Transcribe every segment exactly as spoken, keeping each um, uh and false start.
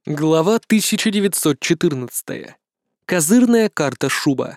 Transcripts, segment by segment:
Глава тысяча девятьсот четырнадцатая. Козырная карта Шуба.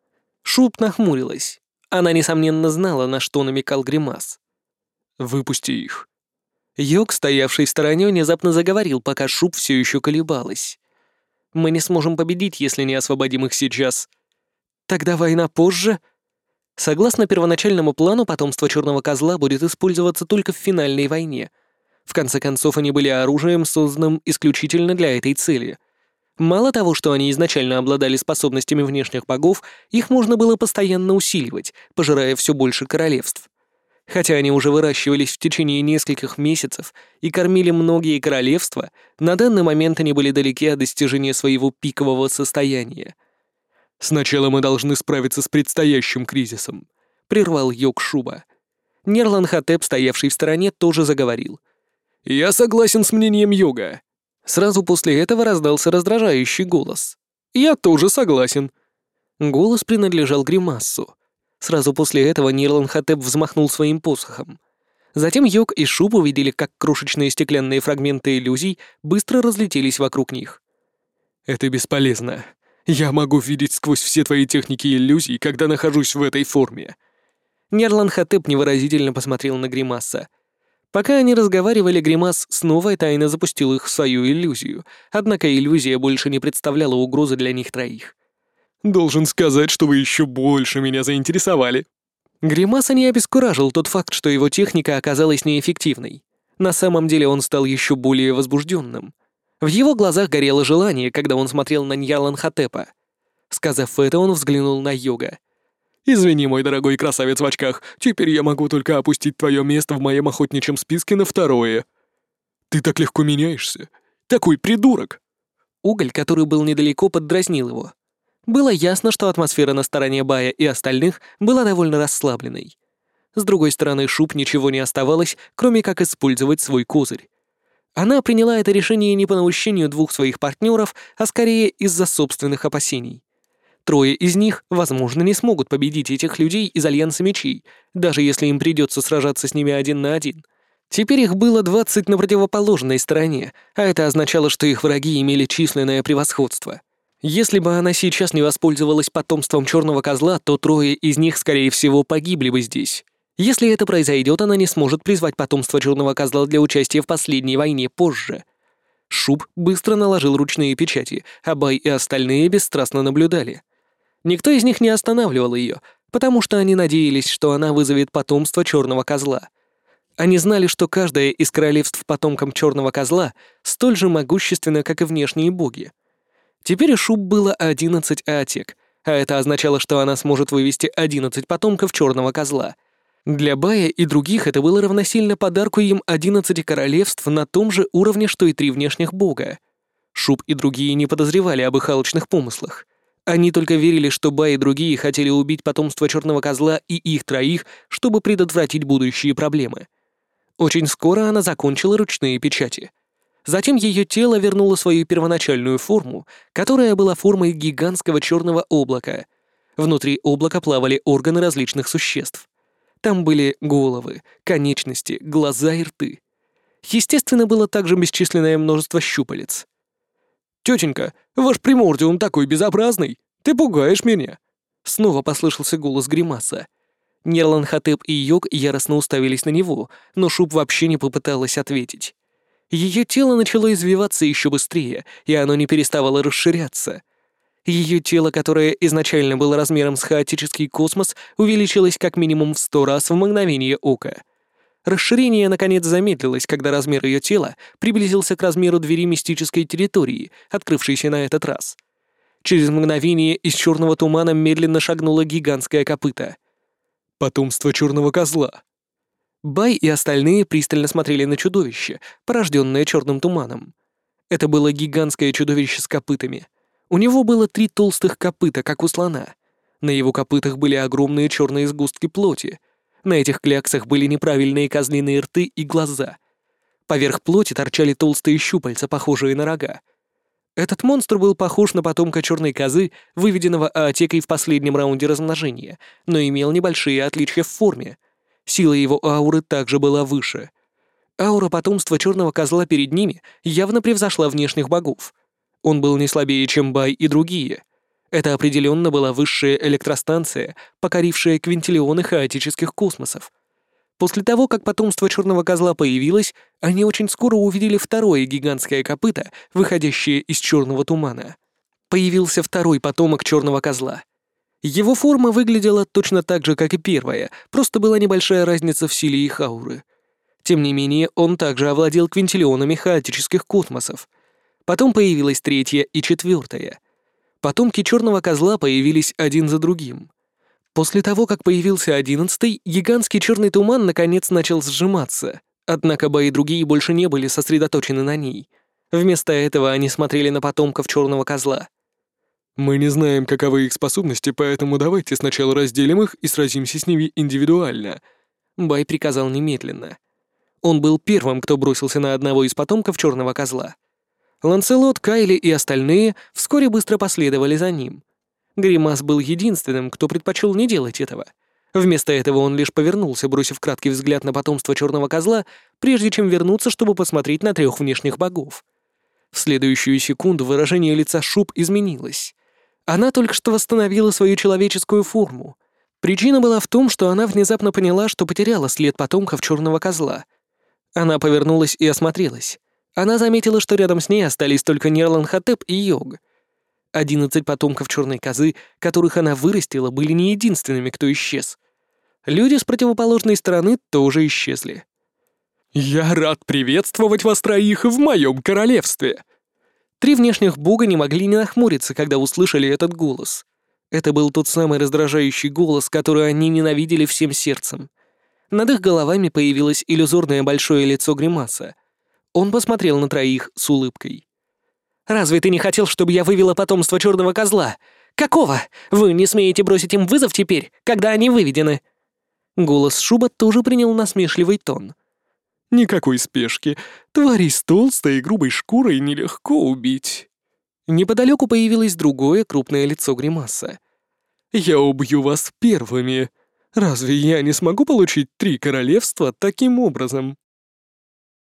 Шуб нахмурилась. Она, несомненно, знала, на что намекал Гримас. «Выпусти их». Йог, стоявший в стороне, внезапно заговорил, пока Шуб все еще колебалась. «Мы не сможем победить, если не освободим их сейчас. Тогда война позже?» Согласно первоначальному плану, потомство Черного Козла будет использоваться только в финальной войне. В конце концов, они были оружием, созданным исключительно для этой цели. Мало того, что они изначально обладали способностями внешних богов, их можно было постоянно усиливать, пожирая все больше королевств. Хотя они уже выращивались в течение нескольких месяцев и кормили многие королевства, на данный момент они были далеки от достижения своего пикового состояния. «Сначала мы должны справиться с предстоящим кризисом», — прервал Йог Шуба. Нерлан-Хотеп, стоявший в стороне, тоже заговорил. «Я согласен с мнением Йога». Сразу после этого раздался раздражающий голос. «Я тоже согласен». Голос принадлежал Гримассу. Сразу после этого Нерлан-Хотеп взмахнул своим посохом. Затем Йог и Шуб увидели, как крошечные стеклянные фрагменты иллюзий быстро разлетелись вокруг них. «Это бесполезно. Я могу видеть сквозь все твои техники иллюзий, когда нахожусь в этой форме». Нерлан-Хотеп невыразительно посмотрел на Гримасса. Пока они разговаривали, Гримас снова тайно запустил их в свою иллюзию, однако иллюзия больше не представляла угрозы для них троих. «Должен сказать, что вы еще больше меня заинтересовали». Гримаса не обескуражил тот факт, что его техника оказалась неэффективной. На самом деле он стал еще более возбужденным. В его глазах горело желание, когда он смотрел на Ньялан-Хотепа. Сказав это, он взглянул на Йога. «Извини, мой дорогой красавец в очках, теперь я могу только опустить твое место в моем охотничьем списке на второе». «Ты так легко меняешься. Такой придурок!» Уголь, который был недалеко, поддразнил его. Было ясно, что атмосфера на стороне Бая и остальных была довольно расслабленной. С другой стороны, Шуб ничего не оставалось, кроме как использовать свой козырь. Она приняла это решение не по наущению двух своих партнеров, а скорее из-за собственных опасений. Трое из них, возможно, не смогут победить этих людей из Альянса Мечей, даже если им придется сражаться с ними один на один. Теперь их было двадцать на противоположной стороне, а это означало, что их враги имели численное превосходство. Если бы она сейчас не воспользовалась потомством Черного Козла, то трое из них, скорее всего, погибли бы здесь. Если это произойдет, она не сможет призвать потомство Черного Козла для участия в последней войне позже. Шуб быстро наложил ручные печати, а Бай и остальные бесстрастно наблюдали. Никто из них не останавливал ее, потому что они надеялись, что она вызовет потомство Черного Козла. Они знали, что каждое из королевств потомком Черного Козла столь же могущественно, как и внешние боги. Теперь у Шуб было одиннадцать аотек, а это означало, что она сможет вывести одиннадцать потомков Черного Козла. Для Бая и других это было равносильно подарку им одиннадцати королевств на том же уровне, что и три внешних бога. Шуб и другие не подозревали об их алчных помыслах. Они только верили, что Бай и другие хотели убить потомство Черного Козла и их троих, чтобы предотвратить будущие проблемы. Очень скоро она закончила ручные печати. Затем ее тело вернуло свою первоначальную форму, которая была формой гигантского черного облака. Внутри облака плавали органы различных существ. Там были головы, конечности, глаза и рты. Естественно, было также бесчисленное множество щупалец. «Тетенька, ваш примордиум такой безобразный! Ты пугаешь меня!» Снова послышался голос Гримаса. Нерлан-Хотеп и Йог яростно уставились на него, но Шуб вообще не попыталась ответить. Ее тело начало извиваться еще быстрее, и оно не переставало расширяться. Ее тело, которое изначально было размером с хаотический космос, увеличилось как минимум в сто раз в мгновение ока. Расширение, наконец, замедлилось, когда размер ее тела приблизился к размеру двери мистической территории, открывшейся на этот раз. Через мгновение из черного тумана медленно шагнуло гигантское копыто. «Потомство Черного Козла». Бай и остальные пристально смотрели на чудовище, порожденное черным туманом. Это было гигантское чудовище с копытами. У него было три толстых копыта, как у слона. На его копытах были огромные черные сгустки плоти. На этих кляксах были неправильные козлиные рты и глаза. Поверх плоти торчали толстые щупальца, похожие на рога. Этот монстр был похож на потомка черной козы, выведенного аотекой в последнем раунде размножения, но имел небольшие отличия в форме. Сила его ауры также была выше. Аура потомства черного козла перед ними явно превзошла внешних богов. Он был не слабее, чем Бай и другие. Это определенно была высшая электростанция, покорившая квинтиллионы хаотических космосов. После того, как потомство черного козла появилось, они очень скоро увидели второе гигантское копыто, выходящее из черного тумана. Появился второй потомок черного козла. Его форма выглядела точно так же, как и первая, просто была небольшая разница в силе их ауры. Тем не менее, он также овладел квинтиллионами хаотических космосов. Потом появилась третья и четвертая. Потомки черного козла появились один за другим. После того, как появился одиннадцатый, гигантский черный туман наконец начал сжиматься. Однако Бай и другие больше не были сосредоточены на ней. Вместо этого они смотрели на потомков черного козла. «Мы не знаем, каковы их способности, поэтому давайте сначала разделим их и сразимся с ними индивидуально», — Бай приказал немедленно. Он был первым, кто бросился на одного из потомков черного козла. Ланселот, Кайли и остальные вскоре быстро последовали за ним. Гримас был единственным, кто предпочел не делать этого. Вместо этого он лишь повернулся, бросив краткий взгляд на потомство черного козла, прежде чем вернуться, чтобы посмотреть на трех внешних богов. В следующую секунду выражение лица Шуб изменилось. Она только что восстановила свою человеческую форму. Причина была в том, что она внезапно поняла, что потеряла след потомков черного козла. Она повернулась и осмотрелась. Она заметила, что рядом с ней остались только Нерланхотеп и Йог. Одиннадцать потомков черной козы, которых она вырастила, были не единственными, кто исчез. Люди с противоположной стороны тоже исчезли. «Я рад приветствовать вас троих в моем королевстве!» Три внешних бога не могли не нахмуриться, когда услышали этот голос. Это был тот самый раздражающий голос, который они ненавидели всем сердцем. Над их головами появилось иллюзорное большое лицо Гримаса. Он посмотрел на троих с улыбкой. «Разве ты не хотел, чтобы я вывела потомство черного козла? Какого? Вы не смеете бросить им вызов теперь, когда они выведены?» Голос Шуба тоже принял насмешливый тон. «Никакой спешки. Тварей с толстой и грубой шкурой нелегко убить». Неподалеку появилось другое крупное лицо Гримаса. «Я убью вас первыми. Разве я не смогу получить три королевства таким образом?»